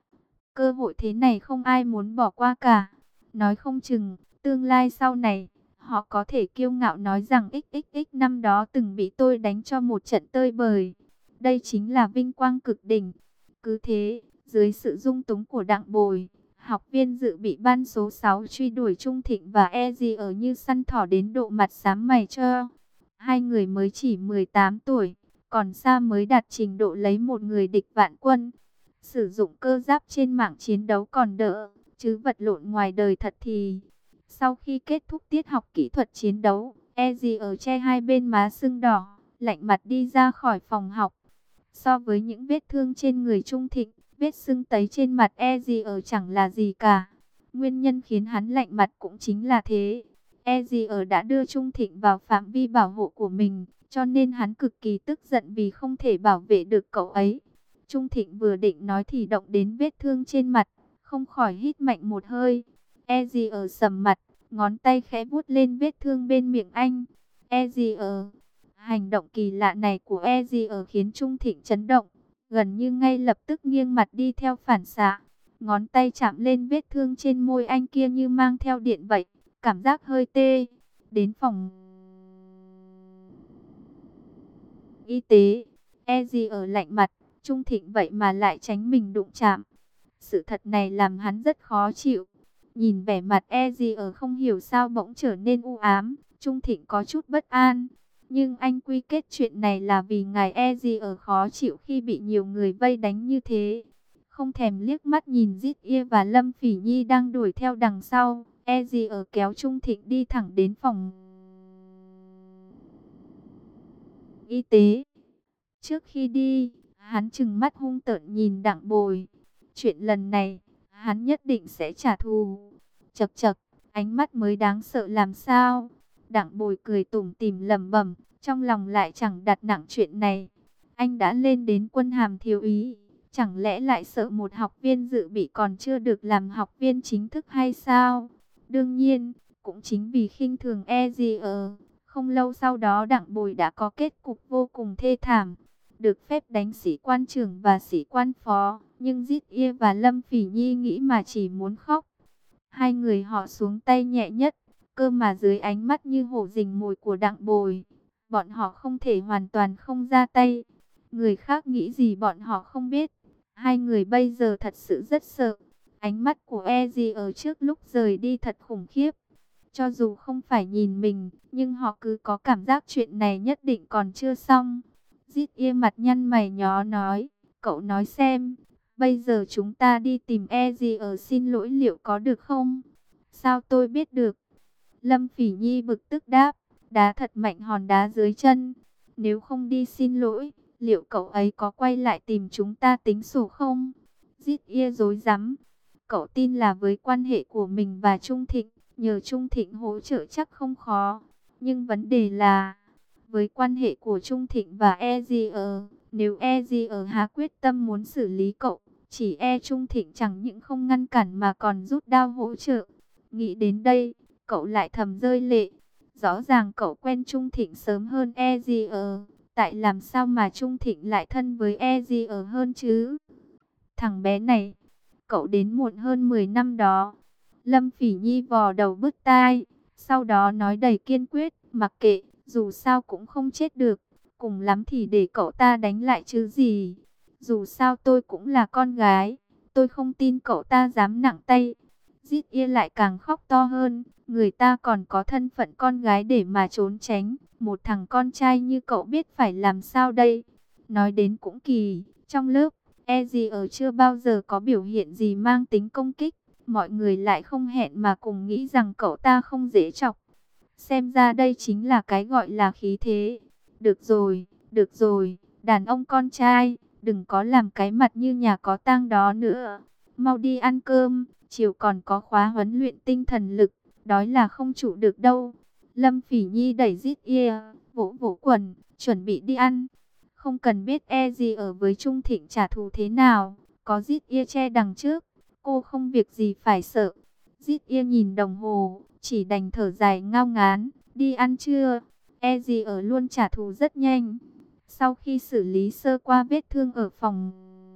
Cơ hội thế này không ai muốn bỏ qua cả. Nói không chừng, tương lai sau này, họ có thể kiêu ngạo nói rằng XXX năm đó từng bị tôi đánh cho một trận tơi bời. Đây chính là vinh quang cực đỉnh. Cứ thế, dưới sự dung túng của Đặng Bồi, học viên dự bị ban số 6 truy đuổi Trung Thịnh và EZ ở như săn thỏ đến độ mặt xám mày cho. Hai người mới chỉ 18 tuổi, còn xa mới đạt trình độ lấy một người địch vạn quân. Sử dụng cơ giáp trên mạng chiến đấu còn đỡ, chứ vật lộn ngoài đời thật thì... Sau khi kết thúc tiết học kỹ thuật chiến đấu, EZ ở che hai bên má sưng đỏ, lạnh mặt đi ra khỏi phòng học. So với những vết thương trên người Trung Thịnh, vết sưng tấy trên mặt EZ ở chẳng là gì cả. Nguyên nhân khiến hắn lạnh mặt cũng chính là thế. EZ ở đã đưa Trung Thịnh vào phạm vi bảo hộ của mình, cho nên hắn cực kỳ tức giận vì không thể bảo vệ được cậu ấy. Trung Thịnh vừa định nói thì động đến vết thương trên mặt, không khỏi hít mạnh một hơi. EZ ở sầm mặt, ngón tay khẽ vuốt lên vết thương bên miệng anh. EZ ở... Hành động kỳ lạ này của EZ ở khiến Trung Thịnh chấn động, gần như ngay lập tức nghiêng mặt đi theo phản xạ. Ngón tay chạm lên vết thương trên môi anh kia như mang theo điện vậy, cảm giác hơi tê. Đến phòng y tế, EZ ở lạnh mặt, Trung Thịnh vậy mà lại tránh mình đụng chạm. Sự thật này làm hắn rất khó chịu. Nhìn vẻ mặt EZ ở không hiểu sao bỗng trở nên u ám, Trung Thịnh có chút bất an. Nhưng anh quy kết chuyện này là vì ngài EZ ở khó chịu khi bị nhiều người vây đánh như thế. Không thèm liếc mắt nhìn Dít Ia và Lâm Phỉ Nhi đang đuổi theo đằng sau, EZ ở kéo Trung Thịnh đi thẳng đến phòng y tế. Trước khi đi, hắn trừng mắt hung tợn nhìn Đặng Bồi. Chuyện lần này, hắn nhất định sẽ trả thù. Chậc chậc, ánh mắt mới đáng sợ làm sao? Đặng Bồi cười tủm tỉm lẩm bẩm, trong lòng lại chẳng đặt nặng chuyện này. Anh đã lên đến quân hàm thiếu úy, chẳng lẽ lại sợ một học viên dự bị còn chưa được làm học viên chính thức hay sao? Đương nhiên, cũng chính vì khinh thường EZR, không lâu sau đó Đặng Bồi đã có kết cục vô cùng thê thảm. được phép đánh sĩ quan trưởng và sĩ quan phó, nhưng Zit và Lâm Phỉ Nhi nghĩ mà chỉ muốn khóc. Hai người họ xuống tay nhẹ nhất, cơ mà dưới ánh mắt như hổ rình mồi của Đặng Bồi, bọn họ không thể hoàn toàn không ra tay. Người khác nghĩ gì bọn họ không biết. Hai người bây giờ thật sự rất sợ. Ánh mắt của Ezi ở trước lúc rời đi thật khủng khiếp. Cho dù không phải nhìn mình, nhưng họ cứ có cảm giác chuyện này nhất định còn chưa xong. Zit mặt nhăn mày nhó nói, cậu nói xem, bây giờ chúng ta đi tìm Ezi xin lỗi liệu có được không? Sao tôi biết được? Lâm Phỉ Nhi bực tức đáp, đá thật mạnh hòn đá dưới chân. Nếu không đi xin lỗi, liệu cậu ấy có quay lại tìm chúng ta tính sổ không? Zit rối rắm. Cậu tin là với quan hệ của mình và Trung Thịnh, nhờ Trung Thịnh hỗ trợ chắc không khó. Nhưng vấn đề là, với quan hệ của Trung Thịnh và Ezier, nếu Ezier há quyết tâm muốn xử lý cậu, chỉ Trung Thịnh chẳng những không ngăn cản mà còn rút đao hỗ trợ. Nghĩ đến đây, cậu lại thầm rơi lệ. Rõ ràng cậu quen Trung Thịnh sớm hơn Ezier, tại làm sao mà Trung Thịnh lại thân với Ezier hơn chứ? Thằng bé này, cậu đến muộn hơn 10 năm đó. Lâm Phỉ Nhi vò đầu bứt tai, sau đó nói đầy kiên quyết, mặc kệ, dù sao cũng không chết được, cùng lắm thì để cậu ta đánh lại chứ gì. Dù sao tôi cũng là con gái, tôi không tin cậu ta dám nặng tay. Zit lại càng khóc to hơn, người ta còn có thân phận con gái để mà trốn tránh, một thằng con trai như cậu biết phải làm sao đây. Nói đến cũng kỳ, trong lớp, Ezier chưa bao giờ có biểu hiện gì mang tính công kích, mọi người lại không hẹn mà cùng nghĩ rằng cậu ta không dễ chọc. Xem ra đây chính là cái gọi là khí thế. Được rồi, đàn ông con trai, đừng có làm cái mặt như nhà có tang đó nữa. Mau đi ăn cơm, chiều còn có khóa huấn luyện tinh thần lực, đói là không trụ được đâu. Lâm Phỉ Nhi đẩy Zit vỗ vỗ quần, chuẩn bị đi ăn. Không cần biết gì ở với Trung Thịnh trả thù thế nào, có Zit che đằng trước, cô không việc gì phải sợ. Zit nhìn đồng hồ, chỉ đành thở dài ngao ngán, đi ăn chưa? Gì ở luôn trả thù rất nhanh. Sau khi xử lý sơ qua vết thương ở phòng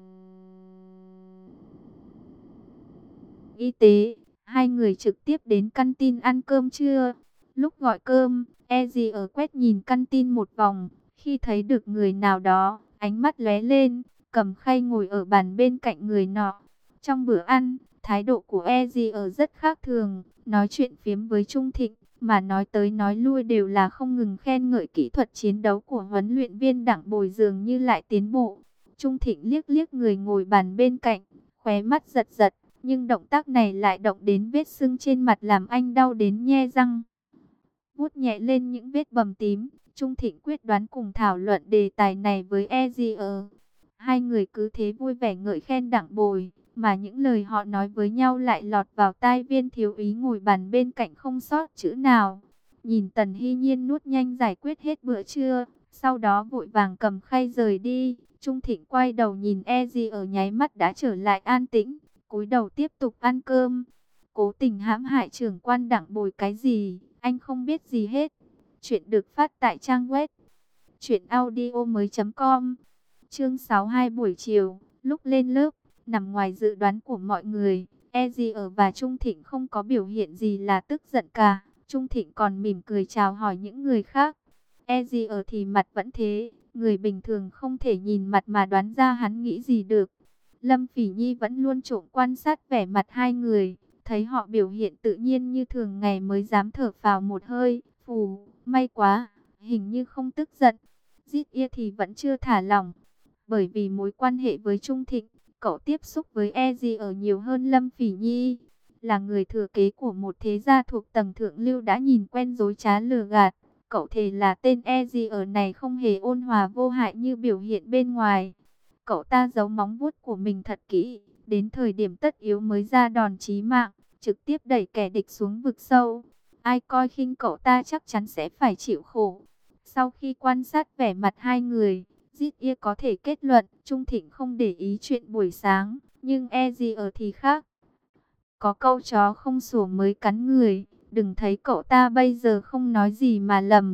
y tế, hai người trực tiếp đến căn tin ăn cơm trưa. Lúc gọi cơm, gì ở quét nhìn căn tin một vòng, khi thấy được người nào đó, ánh mắt lóe lên, cầm khay ngồi ở bàn bên cạnh người nọ. Trong bữa ăn, thái độ của gì ở rất khác thường, nói chuyện phiếm với Trung Thịnh, mà nói tới nói lui đều là không ngừng khen ngợi kỹ thuật chiến đấu của huấn luyện viên Đặng Bồi dường như lại tiến bộ. Trung Thịnh liếc liếc người ngồi bàn bên cạnh, khóe mắt giật giật, nhưng động tác này lại động đến vết sưng trên mặt làm anh đau đến nhe răng. Vuốt nhẹ lên những vết bầm tím, Trung Thịnh quyết đoán cùng thảo luận đề tài này với Ezier. Hai người cứ thế vui vẻ ngợi khen Đặng Bồi, mà những lời họ nói với nhau lại lọt vào tai Viên thiếu úy ngồi bàn bên cạnh không sót chữ nào. Nhìn Tần Hy Nhiên nuốt nhanh giải quyết hết bữa trưa, sau đó vội vàng cầm khay rời đi. Trung Thịnh quay đầu nhìn Ezier nháy mắt đã trở lại an tĩnh, cúi đầu tiếp tục ăn cơm. Cố tình hãm hại trưởng quan Đặng Bồi cái gì, anh không biết gì hết. Chuyện được phát tại trang web truyệnaudiomoi.com. Chương 62 buổi chiều, lúc lên lớp, nằm ngoài dự đoán của mọi người, Ezier và Trung Thịnh không có biểu hiện gì là tức giận cả. Trung Thịnh còn mỉm cười chào hỏi những người khác. Ezier thì mặt vẫn thế, người bình thường không thể nhìn mặt mà đoán ra hắn nghĩ gì được. Lâm Phỉ Nhi vẫn luôn trộm quan sát vẻ mặt hai người, thấy họ biểu hiện tự nhiên như thường ngày mới dám thở phào một hơi. Phù, may quá, hình như không tức giận. Zit thì vẫn chưa thả lỏng, bởi vì mối quan hệ với Trung Thịnh, cậu tiếp xúc với Ezier nhiều hơn Lâm Phỉ Nhi. Là người thừa kế của một thế gia thuộc tầng thượng lưu đã nhìn quen dối trá lừa gạt. Cậu thề là tên Ezier này không hề ôn hòa vô hại như biểu hiện bên ngoài. Cậu ta giấu móng vuốt của mình thật kỹ, đến thời điểm tất yếu mới ra đòn chí mạng, trực tiếp đẩy kẻ địch xuống vực sâu. Ai coi khinh cậu ta chắc chắn sẽ phải chịu khổ. Sau khi quan sát vẻ mặt hai người, Zit có thể kết luận Trung Thịnh không để ý chuyện buổi sáng, nhưng Ezier thì khác. Có câu chó không sủa mới cắn người, đừng thấy cậu ta bây giờ không nói gì mà lầm.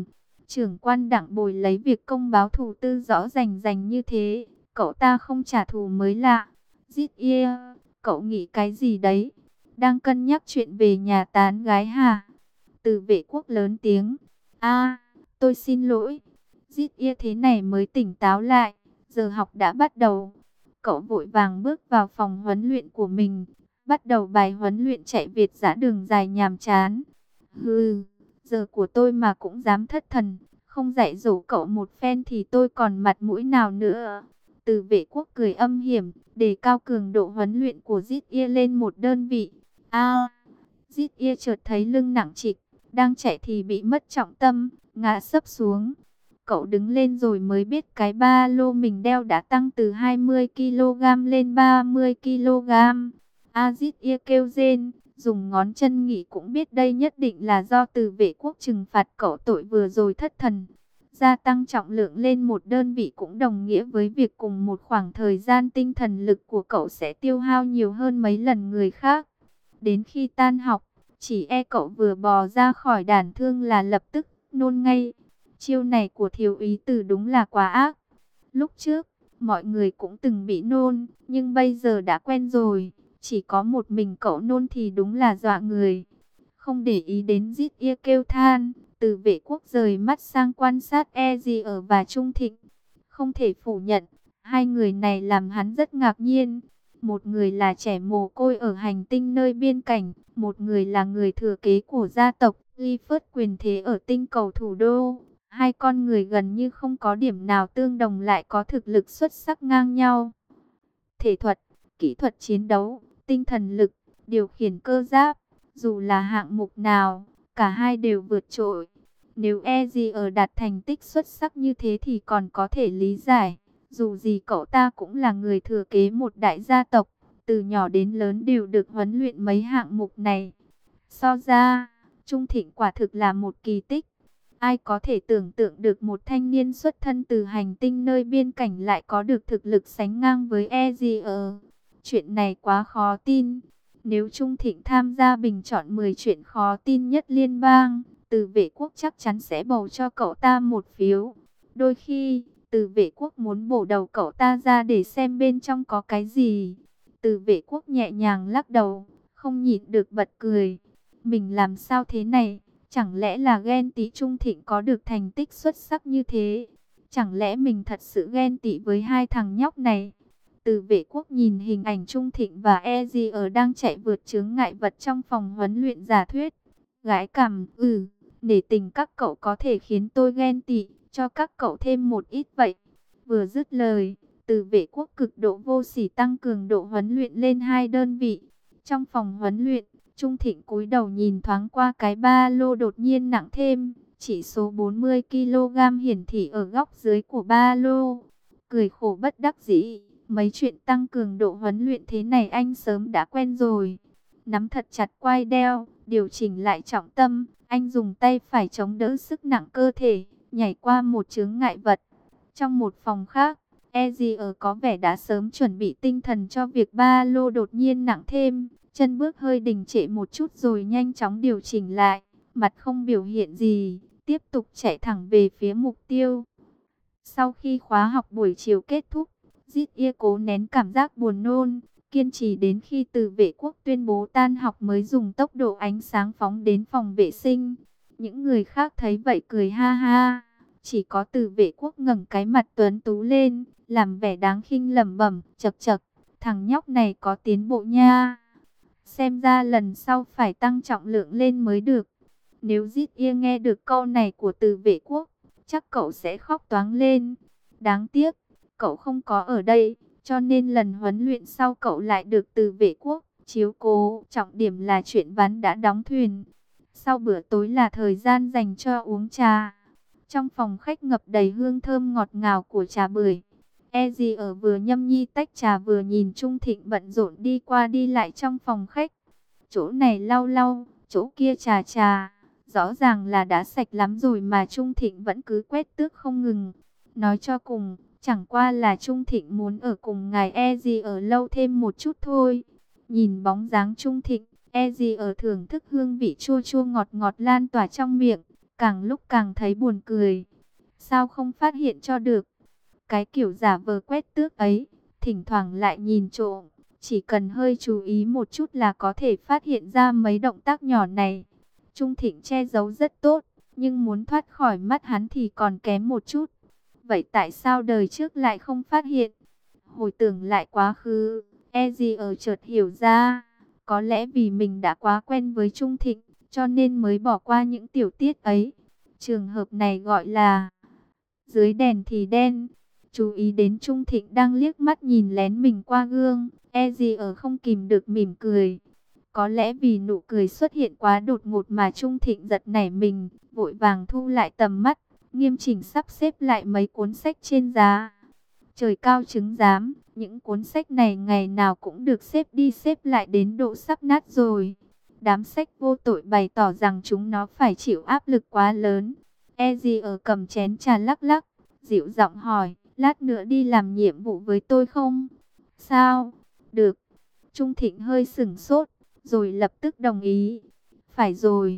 Trưởng quan Đặng bồi lấy việc công báo thù tư rõ rành rành như thế, cậu ta không trả thù mới lạ. Dít ia, cậu nghĩ cái gì đấy? Đang cân nhắc chuyện về nhà tán gái hả? Từ vệ quốc lớn tiếng. A, tôi xin lỗi. Dít ia thế này mới tỉnh táo lại. Giờ học đã bắt đầu. Cậu vội vàng bước vào phòng huấn luyện của mình. Bắt đầu bài huấn luyện chạy Việt dã đường dài nhàm chán. Hừ, giờ của tôi mà cũng dám thất thần. Không dạy dỗ cậu một phen thì tôi còn mặt mũi nào nữa. Từ vệ quốc cười âm hiểm, đề cao cường độ huấn luyện của Dít ia lên một đơn vị. A, Dít ia chợt thấy lưng nặng trịch, đang chạy thì bị mất trọng tâm, ngã sấp xuống. Cậu đứng lên rồi mới biết cái ba lô mình đeo đã tăng từ 20 kg lên 30 kg. Azit ia kêu rên, dùng ngón chân nghĩ cũng biết đây nhất định là do từ vệ quốc trừng phạt cậu tội vừa rồi thất thần. Gia tăng trọng lượng lên một đơn vị cũng đồng nghĩa với việc cùng một khoảng thời gian tinh thần lực của cậu sẽ tiêu hao nhiều hơn mấy lần người khác. Đến khi tan học, chỉ e cậu vừa bò ra khỏi đàn thương là lập tức nôn ngay. Chiêu này của thiếu úy Từ đúng là quá ác. Lúc trước, mọi người cũng từng bị nôn, nhưng bây giờ đã quen rồi. Chỉ có một mình cậu nôn thì đúng là dọa người. Không để ý đến Dít ia kêu than, Từ vệ quốc rời mắt sang quan sát Ezier và Trung Thịnh. Không thể phủ nhận, hai người này làm hắn rất ngạc nhiên. Một người là trẻ mồ côi ở hành tinh nơi biên cảnh, một người là người thừa kế của gia tộc Ly Phớt quyền thế ở tinh cầu thủ đô. Hai con người gần như không có điểm nào tương đồng lại có thực lực xuất sắc ngang nhau. Thể thuật, kỹ thuật chiến đấu, tinh thần lực, điều khiển cơ giáp, dù là hạng mục nào, cả hai đều vượt trội. Nếu Ezier đạt thành tích xuất sắc như thế thì còn có thể lý giải. Dù gì cậu ta cũng là người thừa kế một đại gia tộc, từ nhỏ đến lớn đều được huấn luyện mấy hạng mục này. So ra, Trung Thịnh quả thực là một kỳ tích. Ai có thể tưởng tượng được một thanh niên xuất thân từ hành tinh nơi biên cảnh lại có được thực lực sánh ngang với Ezier. Chuyện này quá khó tin. Nếu Trung Thịnh tham gia bình chọn 10 chuyện khó tin nhất liên bang, Từ vệ quốc chắc chắn sẽ bầu cho cậu ta một phiếu. Đôi khi, Từ vệ quốc muốn bổ đầu cậu ta ra để xem bên trong có cái gì. Từ vệ quốc nhẹ nhàng lắc đầu, không nhịn được bật cười. Mình làm sao thế này? Chẳng lẽ là ghen tị Trung Thịnh có được thành tích xuất sắc như thế? Chẳng lẽ mình thật sự ghen tị với hai thằng nhóc này? Từ vệ quốc nhìn hình ảnh Trung Thịnh và Ezier đang chạy vượt chướng ngại vật trong phòng huấn luyện giả thuyết. Gái cằm, nể tình các cậu có thể khiến tôi ghen tị, cho các cậu thêm một ít vậy. Vừa dứt lời, Từ vệ quốc cực độ vô sỉ tăng cường độ huấn luyện lên 2 đơn vị. Trong phòng huấn luyện, Trung Thịnh cúi đầu nhìn thoáng qua cái ba lô đột nhiên nặng thêm, chỉ số 40 kg hiển thị ở góc dưới của ba lô. Cười khổ bất đắc dĩ, mấy chuyện tăng cường độ huấn luyện thế này anh sớm đã quen rồi. Nắm thật chặt quai đeo, điều chỉnh lại trọng tâm, anh dùng tay phải chống đỡ sức nặng cơ thể, nhảy qua một chướng ngại vật. Trong một phòng khác, Ezier có vẻ đã sớm chuẩn bị tinh thần cho việc ba lô đột nhiên nặng thêm. Chân bước hơi đình trệ một chút rồi nhanh chóng điều chỉnh lại, mặt không biểu hiện gì, tiếp tục chạy thẳng về phía mục tiêu. Sau khi khóa học buổi chiều kết thúc, Dít ia cố nén cảm giác buồn nôn, kiên trì đến khi Từ vệ quốc tuyên bố tan học mới dùng tốc độ ánh sáng phóng đến phòng vệ sinh. Những người khác thấy vậy cười ha ha, chỉ có Từ vệ quốc ngẩng cái mặt tuấn tú lên, làm vẻ đáng khinh lẩm bẩm, chậc chậc, thằng nhóc này có tiến bộ nha. Xem ra lần sau phải tăng trọng lượng lên mới được. Nếu Dít ia nghe được câu này của Từ vệ quốc, chắc cậu sẽ khóc toáng lên. Đáng tiếc, cậu không có ở đây, cho nên lần huấn luyện sau cậu lại được Từ vệ quốc chiếu cố. Trọng điểm là chuyện ván đã đóng thuyền. Sau bữa tối là thời gian dành cho uống trà. Trong phòng khách ngập đầy hương thơm ngọt ngào của trà bưởi. Ezier vừa nhâm nhi tách trà vừa nhìn Trung Thịnh bận rộn đi qua đi lại trong phòng khách. Chỗ này lau lau, chỗ kia chà chà. Rõ ràng là đã sạch lắm rồi mà Trung Thịnh vẫn cứ quét tước không ngừng. Nói cho cùng, chẳng qua là Trung Thịnh muốn ở cùng ngài Ezier lâu thêm một chút thôi. Nhìn bóng dáng Trung Thịnh, Ezier thưởng thức hương vị chua chua ngọt ngọt lan tỏa trong miệng. càng lúc càng thấy buồn cười. Sao không phát hiện cho được? Cái kiểu giả vờ quét tước ấy, thỉnh thoảng lại nhìn trộm, chỉ cần hơi chú ý một chút là có thể phát hiện ra mấy động tác nhỏ này. Trung Thịnh che giấu rất tốt, nhưng muốn thoát khỏi mắt hắn thì còn kém một chút. Vậy tại sao đời trước lại không phát hiện? Hồi tưởng lại quá khứ, ở chợt hiểu ra, có lẽ vì mình đã quá quen với Trung Thịnh, cho nên mới bỏ qua những tiểu tiết ấy. Trường hợp này gọi là dưới đèn thì đen. Chú ý đến Trung Thịnh đang liếc mắt nhìn lén mình qua gương, ở không kìm được mỉm cười. Có lẽ vì nụ cười xuất hiện quá đột ngột mà Trung Thịnh giật nảy mình, vội vàng thu lại tầm mắt, nghiêm chỉnh sắp xếp lại mấy cuốn sách trên giá. Trời cao chứng giám, những cuốn sách này ngày nào cũng được xếp đi xếp lại đến độ sắp nát rồi. Đám sách vô tội bày tỏ rằng chúng nó phải chịu áp lực quá lớn. ở cầm chén trà lắc lắc, dịu giọng hỏi, lát nữa đi làm nhiệm vụ với tôi không? Sao? Được. Trung Thịnh hơi sửng sốt, rồi lập tức đồng ý. Phải rồi,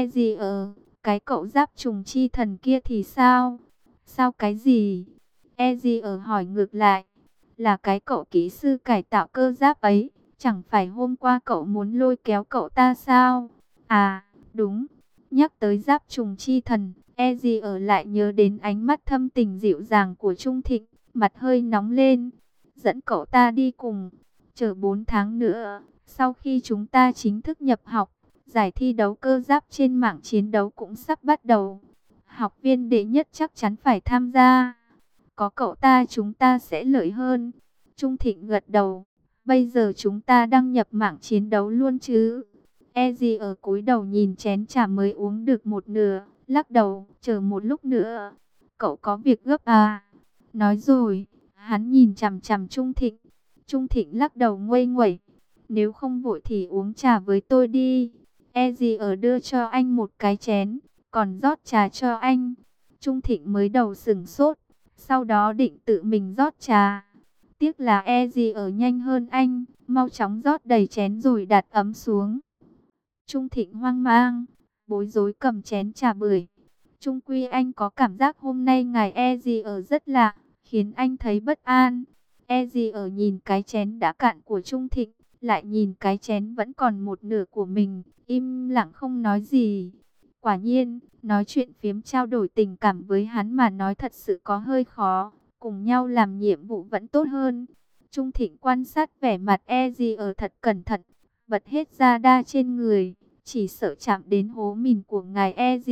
cái cậu giáp trùng chi thần kia thì sao? Sao cái gì? hỏi ngược lại, là cái cậu kỹ sư cải tạo cơ giáp ấy, chẳng phải hôm qua cậu muốn lôi kéo cậu ta sao? À, đúng. Nhắc tới giáp trùng chi thần, lại nhớ đến ánh mắt thâm tình dịu dàng của Trung Thịnh, mặt hơi nóng lên. Dẫn cậu ta đi cùng, chờ 4 tháng nữa, sau khi chúng ta chính thức nhập học, giải thi đấu cơ giáp trên mảng chiến đấu cũng sắp bắt đầu. Học viên đệ nhất chắc chắn phải tham gia. Có cậu ta chúng ta sẽ lợi hơn. Trung Thịnh gật đầu. Bây giờ chúng ta đăng nhập mảng chiến đấu luôn chứ? ở cúi đầu nhìn chén trà mới uống được một nửa, lắc đầu, chờ một lúc nữa. Cậu có việc gấp à? Nói rồi, hắn nhìn chằm chằm Trung Thịnh. Trung Thịnh lắc đầu nguây nguẩy. Nếu không vội thì uống trà với tôi đi. Đưa cho anh một cái chén, còn rót trà cho anh. Trung Thịnh mới đầu sửng sốt, sau đó định tự mình rót trà. Tiếc là nhanh hơn anh, mau chóng rót đầy chén rồi đặt ấm xuống. Trung Thịnh hoang mang, bối rối cầm chén trà bưởi. Trung quy anh có cảm giác hôm nay ngài rất lạ, khiến anh thấy bất an. Nhìn cái chén đã cạn của Trung Thịnh, lại nhìn cái chén vẫn còn một nửa của mình, im lặng không nói gì. Quả nhiên, nói chuyện phiếm trao đổi tình cảm với hắn mà nói thật sự có hơi khó, cùng nhau làm nhiệm vụ vẫn tốt hơn. Trung Thịnh quan sát vẻ mặt thật cẩn thận, bật hết da đa trên người, chỉ sợ chạm đến hố mìn của ngài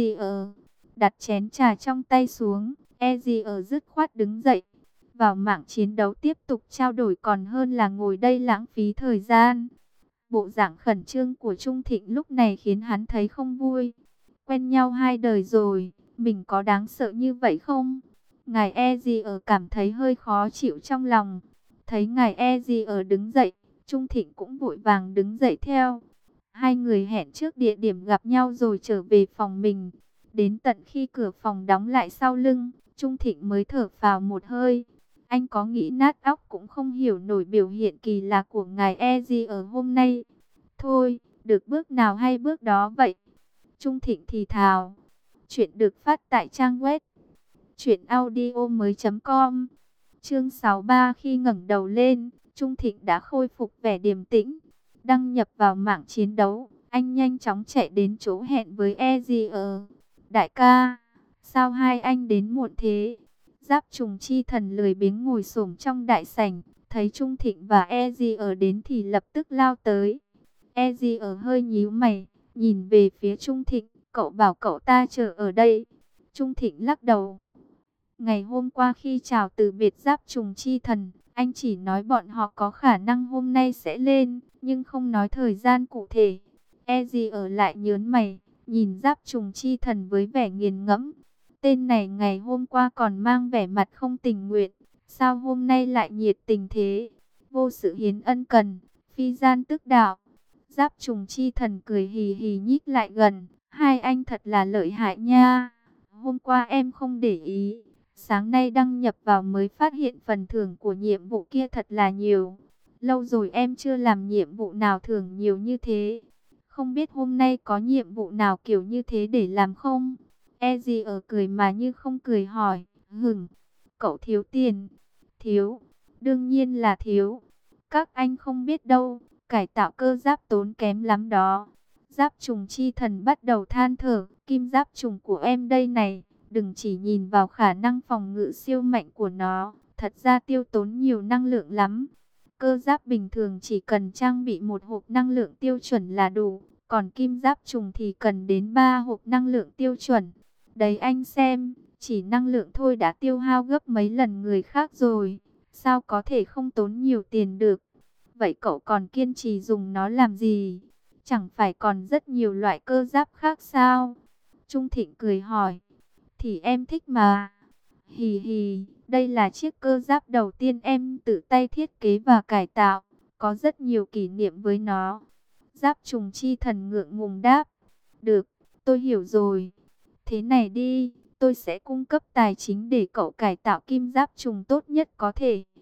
Đặt chén trà trong tay xuống, dứt khoát đứng dậy. Vào mảng chiến đấu tiếp tục trao đổi còn hơn là ngồi đây lãng phí thời gian. Bộ dạng khẩn trương của Trung Thịnh lúc này khiến hắn thấy không vui. Quen nhau 2 đời rồi, mình có đáng sợ như vậy không? Ngài cảm thấy hơi khó chịu trong lòng. Thấy ngài đứng dậy, Trung Thịnh cũng vội vàng đứng dậy theo. Hai người hẹn trước địa điểm gặp nhau rồi trở về phòng mình. Đến tận khi cửa phòng đóng lại sau lưng, Trung Thịnh mới thở phào một hơi. Anh có nghĩ nát óc cũng không hiểu nổi biểu hiện kỳ lạ của ngài hôm nay. Thôi, được bước nào hay bước đó vậy. Trung Thịnh thì thào. Chuyện được phát tại trang web truyệnaudiomoi.com. Chương 63. Khi ngẩng đầu lên, Trung Thịnh đã khôi phục vẻ điềm tĩnh. Đăng nhập vào mảng chiến đấu, anh nhanh chóng chạy đến chỗ hẹn với Đại ca, sao hai anh đến muộn thế? Giáp trùng chi thần lười biếng ngồi xổm trong đại sảnh, thấy Trung Thịnh và đến thì lập tức lao tới. Hơi nhíu mày, nhìn về phía Trung Thịnh, cậu bảo cậu ta chờ ở đây. Trung Thịnh lắc đầu. Ngày hôm qua khi chào từ biệt giáp trùng chi thần, anh chỉ nói bọn họ có khả năng hôm nay sẽ lên, nhưng không nói thời gian cụ thể. Lại nhớn mày, nhìn giáp trùng chi thần với vẻ nghiền ngẫm. Tên này ngày hôm qua còn mang vẻ mặt không tình nguyện, sao hôm nay lại nhiệt tình thế? Vô sự hiến ân cần, phi gian tức đạo. Giáp trùng chi thần cười hì hì nhích lại gần. Hai anh thật là lợi hại nha. Hôm qua em không để ý, sáng nay đăng nhập vào mới phát hiện phần thưởng của nhiệm vụ kia thật là nhiều. Lâu rồi em chưa làm nhiệm vụ nào thưởng nhiều như thế. Không biết hôm nay có nhiệm vụ nào kiểu như thế để làm không? E gì ở cười mà như không cười hỏi, cậu thiếu tiền? Thiếu, đương nhiên là thiếu. Các anh không biết đâu, cải tạo cơ giáp tốn kém lắm đó. Giáp trùng chi thần bắt đầu than thở, kim giáp trùng của em đây này, đừng chỉ nhìn vào khả năng phòng ngự siêu mạnh của nó, thật ra tiêu tốn nhiều năng lượng lắm. Cơ giáp bình thường chỉ cần trang bị một hộp năng lượng tiêu chuẩn là đủ, còn kim giáp trùng thì cần đến 3 hộp năng lượng tiêu chuẩn. Đấy anh xem, chỉ năng lượng thôi đã tiêu hao gấp mấy lần người khác rồi, sao có thể không tốn nhiều tiền được. Vậy cậu còn kiên trì dùng nó làm gì? Chẳng phải còn rất nhiều loại cơ giáp khác sao? Trung Thịnh cười hỏi. Thì em thích mà. Hì hì, đây là chiếc cơ giáp đầu tiên em tự tay thiết kế và cải tạo, có rất nhiều kỷ niệm với nó. Giáp trùng chi thần ngượng ngùng đáp. Được, tôi hiểu rồi. Thế này đi, tôi sẽ cung cấp tài chính để cậu cải tạo kim giáp trùng tốt nhất có thể.